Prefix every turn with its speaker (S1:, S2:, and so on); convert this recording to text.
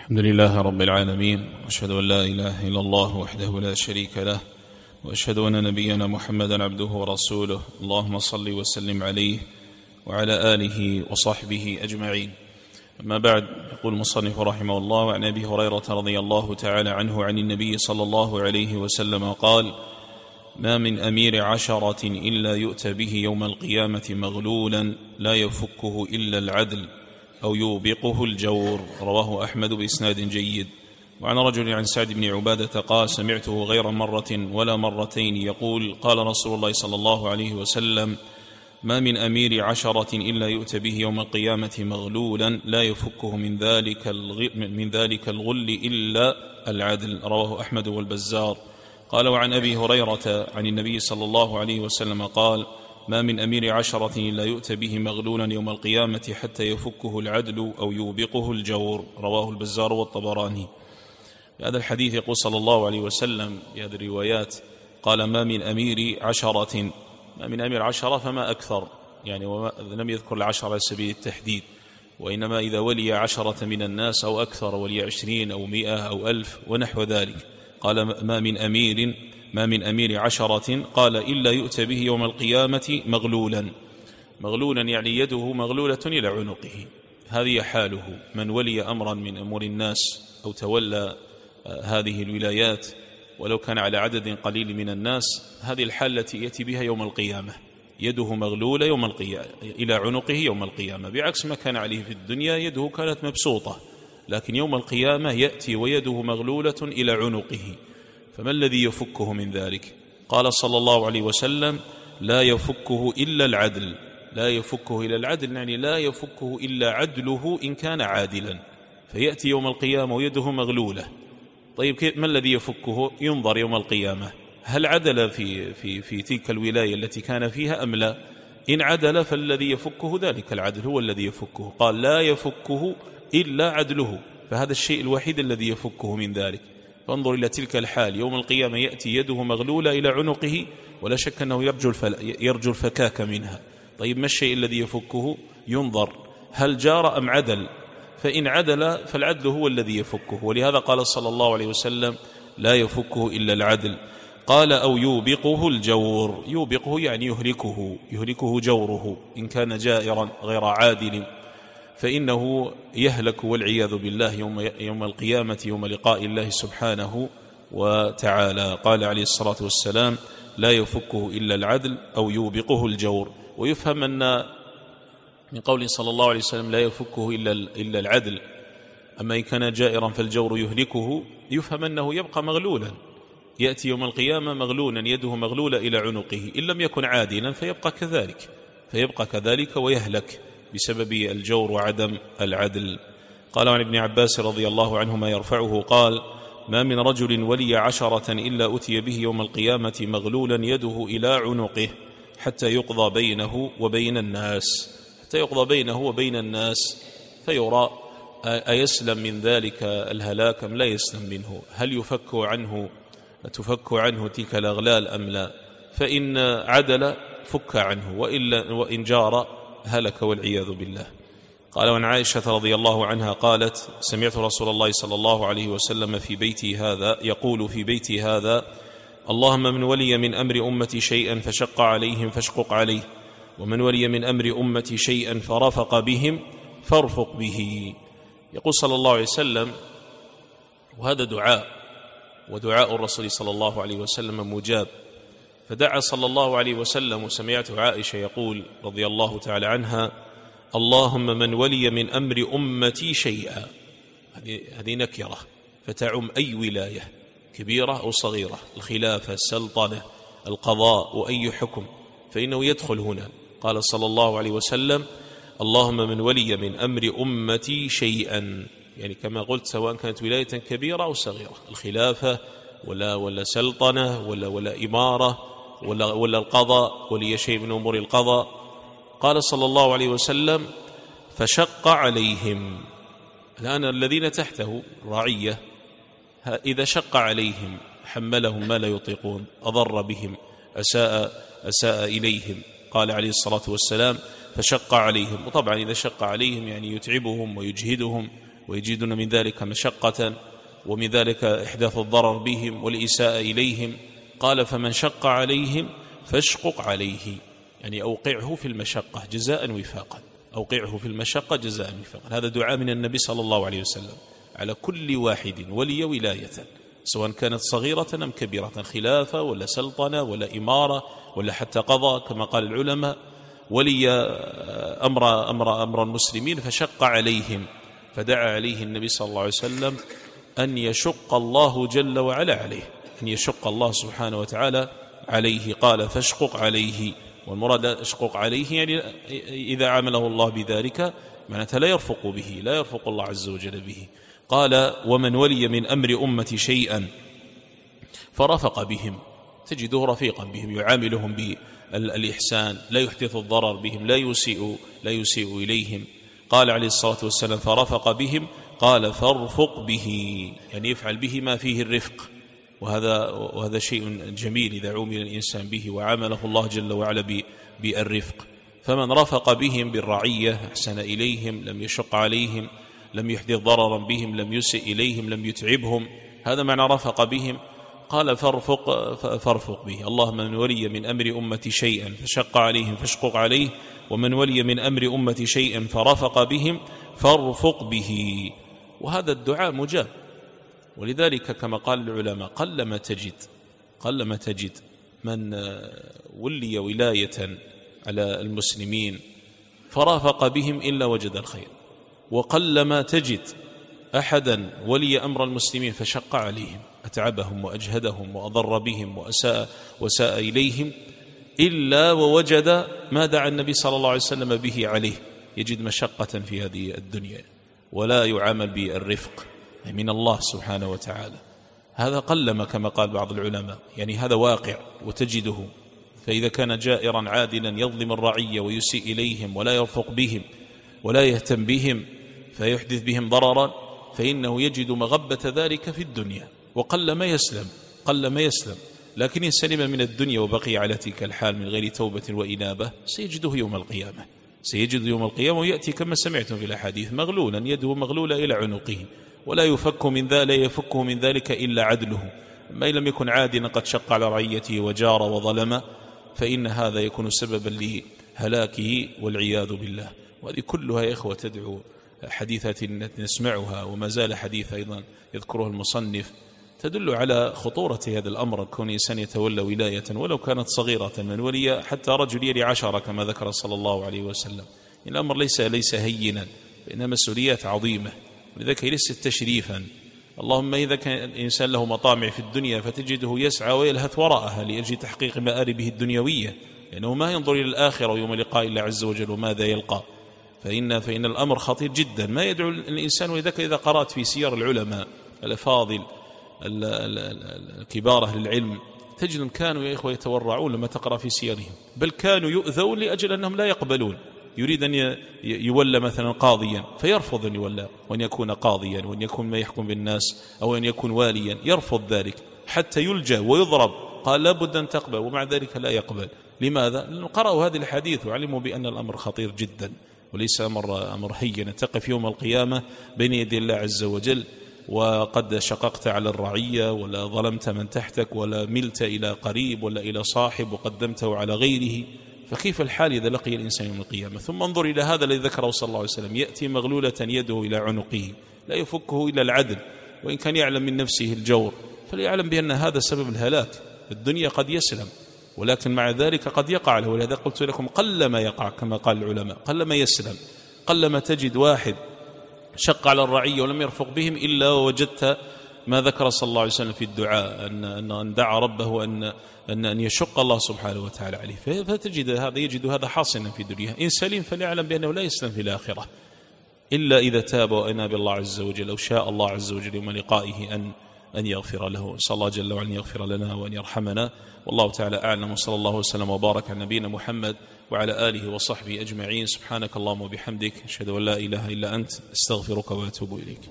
S1: الحمد لله رب العالمين، وأشهد أن لا إله إلا الله وحده لا شريك له، وأشهد أن نبينا محمدا عبده ورسوله. اللهم صل وسلم عليه وعلى آله وصحبه أجمعين. أما بعد، يقول المصنف رحمه الله: وعن أبي هريرة رضي الله تعالى عنه عن النبي صلى الله عليه وسلم قال: ما من أمير عشرة إلا يؤتى به يوم القيامة مغلولا لا يفكه إلا العدل أو يوبقه الجور. رواه أحمد بإسناد جيد. وعن رجل عن سعد بن عبادة قال: سمعته غير مرة ولا مرتين يقول: قال رسول الله صلى الله عليه وسلم: ما من أمير عشرة إلا يؤتى به يوم القيامة مغلولا لا يفكه من ذلك الغل إلا العدل. رواه أحمد والبزار. قال: وعن أبي هريرة عن النبي صلى الله عليه وسلم قال: ما من أمير عشرة إلا يؤتى به مغلولا يوم القيامة حتى يفكه العدل أو يوبقه الجور. رواه البزار والطبراني. هذا الحديث يقول صلى الله عليه وسلم بهذه الروايات، قال: ما من أمير عشرة، ما من أمير عشرة فما أكثر، يعني لم يذكر العشرة على سبيل التحديد، وإنما إذا ولي 10 من الناس أو أكثر، ولي 20 أو 100 أو 1000 ونحو ذلك. قال: ما من أمير عشرة، قال: إلا يؤتى به يوم القيامة مغلولا. مغلولا يعني يده مغلولة إلى عنقه. هذه حاله من ولي أمرا من أمور الناس أو تولى هذه الولايات، ولو كان على عدد قليل من الناس. هذه الحالة التي يأتي بها يوم القيامة، يده مغلولة يوم القيامة إلى عنقه يوم القيامة، بعكس ما كان عليه في الدنيا، يده كانت مبسوطة، لكن يوم القيامة يأتي ويده مغلولة إلى عنقه. فما الذي يفكه من ذلك؟ قال صلى الله عليه وسلم: لا يفكه إلا العدل. لا يفكه إلا العدل يعني لا يفكه إلا عدله إن كان عادلا، فيأتي يوم القيامة ويده مغلولة. طيب، ما الذي يفكه؟ ينظر يوم القيامة هل عدل في تلك الولاية التي كان فيها أم لا. إن عدل فالذي يفكه ذلك العدل هو الذي يفكه. قال: لا يفكه إلا عدله، فهذا الشيء الوحيد الذي يفكه من ذلك. فانظر إلى تلك الحال، يوم القيامة يأتي يده مغلولة إلى عنقه، ولا شك أنه يرجو الفكاك منها. طيب، ما الشيء الذي يفكه؟ ينظر هل جار أم عدل، فإن عدل فالعدل هو الذي يفكه. ولهذا قال صلى الله عليه وسلم: لا يفكه إلا العدل. قال: أو يوبقه الجور. يوبقه يعني يهلكه جوره، إن كان جائرا غير عادل فإنه يهلك والعياذ بالله يوم القيامة، يوم لقاء الله سبحانه وتعالى. قال عليه الصلاة والسلام: لا يفكه إلا العدل أو يوبقه الجور. ويفهم أن من قول صلى الله عليه وسلم لا يفكه إلا العدل، أما إن كان جائرا فالجور يهلكه، يفهم أنه يبقى مغلولا، يأتي يوم القيامة مغلولا، يده مغلولة إلى عنقه. إن لم يكن عادلا فيبقى كذلك ويهلك بسبب الجور وعدم العدل. قال عن ابن عباس رضي الله عنهما يرفعه قال: ما من رجل ولي 10 إلا أتي به يوم القيامة مغلولا يده إلى عنقه حتى يقضى بينه وبين الناس، فيرى أيسلم من ذلك الهلاك أم لا يسلم منه، هل تفك عنه تلك الأغلال أم لا. فإن عدل فك عنه، وإن جار هلك والعياذ بالله. قال: وعن عائشة رضي الله عنها قالت: سمعت رسول الله صلى الله عليه وسلم يقول في بيتي هذا: اللهم من ولي من أمر أمتي شيئا فشق عليهم فاشقق عليه، ومن ولي من أمر أمتي شيئا فرفق بهم فارفق به. يقول صلى الله عليه وسلم، وهذا دعاء، ودعاء الرسول صلى الله عليه وسلم مجاب، فدعا صلى الله عليه وسلم. وسمعت عائشة يقول رضي الله تعالى عنها: اللهم من ولي من أمر أمتي شيئا. هذه نكرة فتعم أي ولاية كبيرة أو صغيرة، الخلافة، السلطنة، القضاء، وأي حكم، فإنه يدخل هنا. قال صلى الله عليه وسلم: اللهم من ولي من أمر أمتي شيئا، يعني كما قلت سواء كانت ولاية كبيرة أو صغيرة، الخلافة ولا سلطنة ولا إمارة ولا القضاء، ولي شيء من أمور القضاء. قال صلى الله عليه وسلم: فشق عليهم. الآن الذين تحته رعية، إذا شق عليهم حملهم ما لا يطيقون، أضر بهم، أساء إليهم. قال عليه الصلاة والسلام: فشق عليهم. وطبعا إذا شق عليهم يعني يتعبهم ويجهدهم ويجدون من ذلك مشقة ومن ذلك إحداث الضرر بهم والإساءة إليهم. قال فمن شق عليهم فاشقق عليه، يعني أوقعه في المشقة جزاء وفاقا، أوقعه في المشقة جزاء وفاقا. هذا دعاء من النبي صلى الله عليه وسلم على كل واحد ولي ولاية، سواء كانت صغيرة أم كبيرة، خلافة ولا سلطنة ولا إمارة ولا حتى قضاء كما قال العلماء، ولي أمر المسلمين فشق عليهم، فدعا عليه النبي صلى الله عليه وسلم أن يشق الله جل وعلا عليه، أن يشق الله سبحانه وتعالى عليه. قال فاشقق عليه، والمراد اشقق عليه يعني إذا عمله الله بذلك معناتها لا يرفق به، لا يرفق الله عز وجل به. قال ومن ولي من أمر أمتي شيئا فرفق بهم، تجده رفيقا بهم، يعاملهم بالإحسان، لا يحدث الضرر بهم، لا يسيء إليهم. قال عليه الصلاة والسلام فرفق بهم، قال فارفق به، يعني يفعل به ما فيه الرفق، وهذا شيء جميل إذا عمل الإنسان به وعامله الله جل وعلا بالرفق. فمن رفق بهم بالرعية أحسن إليهم، لم يشق عليهم، لم يحدث ضررا بهم، لم يسئ إليهم، لم يتعبهم، هذا معنى رفق بهم. قال فارفق به. اللهم من ولي من أمر أمتي شيئا فشق عليهم فاشقق عليه، ومن ولي من أمر أمتي شيئا فرفق بهم فارفق به. وهذا الدعاء مجاب، ولذلك كما قال العلماء قلما تجد من ولي ولاية على المسلمين فرافق بهم إلا وجد الخير، وقلما تجد أحدا ولي أمر المسلمين فشق عليهم، أتعبهم وأجهدهم وأضر بهم وساء إليهم، إلا ووجد ما دعا النبي صلى الله عليه وسلم به عليه، يجد مشقة في هذه الدنيا ولا يعامل بالرفق من الله سبحانه وتعالى. هذا قلما كما قال بعض العلماء، يعني هذا واقع وتجده. فإذا كان جائرا عادلا يظلم الرعية ويسيء إليهم ولا يرفق بهم ولا يهتم بهم فيحدث بهم ضررا، فإنه يجد مغبة ذلك في الدنيا، وقلما يسلم. لكن إن سلم من الدنيا وبقي على تلك الحال من غير توبة وإنابة سيجده يوم القيامة ويأتي كما سمعتم في الأحاديث مغلولا، يده مغلولة إلى عنقه، ولا يفكه من ذلك إلا عدله. ما لم يكن عادلا قد شق على رعيته وجار وظلم، فإن هذا يكون سببا لهلاكه والعياذ بالله. وهذه كلها يا إخوة تدعو حديثة نسمعها، وما زال حديث أيضا يذكره المصنف، تدل على خطورة هذا الأمر، كون إنسان يتولى ولاية ولو كانت صغيرة، من ولي حتى رجل يلي 10 كما ذكر صلى الله عليه وسلم. الأمر ليس هينا، إنما مسؤوليات عظيمة، ولذلك ليست تشريفا. اللهم إذا كان الإنسان له مطامع في الدنيا فتجده يسعى ويلهث وراءها لأجل تحقيق مآربه الدنيوية، لأنه ما ينظر إلى الآخرة ويوم لقاء الله عز وجل وماذا يلقى، فإن الأمر خطير جدا. ما يدعو الإنسان، ولذلك إذا قرأت في سير العلماء الأفاضل الكبار أهل العلم تجدهم كانوا يا إخوة يتورعون لما تقرأ في سيرهم، بل كانوا يؤذون لأجل أنهم لا يقبلون. يريد أن يولى مثلا قاضيا فيرفض أن يولى وأن يكون قاضيا وأن يكون ما يحكم بالناس أو أن يكون واليا، يرفض ذلك حتى يلجأ ويضرب، قال لابد أن تقبل، ومع ذلك لا يقبل. لماذا؟ لأنه قرأوا هذه الحديث وعلموا بأن الأمر خطير جدا، وليس أمر هين. تقف يوم القيامة بين يدي الله عز وجل وقد شققت على الرعية ولا ظلمت من تحتك ولا ملت إلى قريب ولا إلى صاحب وقدمته على غيره، فكيف الحال إذا لقي الإنسان يوم القيامة؟ ثم انظر إلى هذا الذي ذكره صلى الله عليه وسلم، يأتي مغلولة يده إلى عنقه لا يفكه إلا العدل، وإن كان يعلم من نفسه الجور فليعلم بأن هذا سبب الهلاك. الدنيا قد يسلم، ولكن مع ذلك قد يقع له. ولهذا قلت لكم قلما يقع كما قال العلماء، قلما يسلم. قلما تجد واحد شق على الرعية ولم يرفق بهم إلا ووجدت ما ذكر صلى الله عليه وسلم في الدعاء، أن دعا ربه أن يشق الله سبحانه وتعالى عليه. فتجد هذا يجد هذا حاصلا في الدنيا. إن سلم فليعلم بأنه لا يسلم في الآخرة إلا إذا تاب وأناب الله عز وجل، أو شاء الله عز وجل يوم لقائه أن يغفر له. صلى الله جل وعلا أن يغفر لنا وأن يرحمنا، والله تعالى أعلم. وصلى الله وسلم وبارك على نبينا محمد وعلى آله وصحبه أجمعين. سبحانك اللهم وبحمدك، أشهد أن لا إله إلا أنت، أستغفرك وأتوب إليك.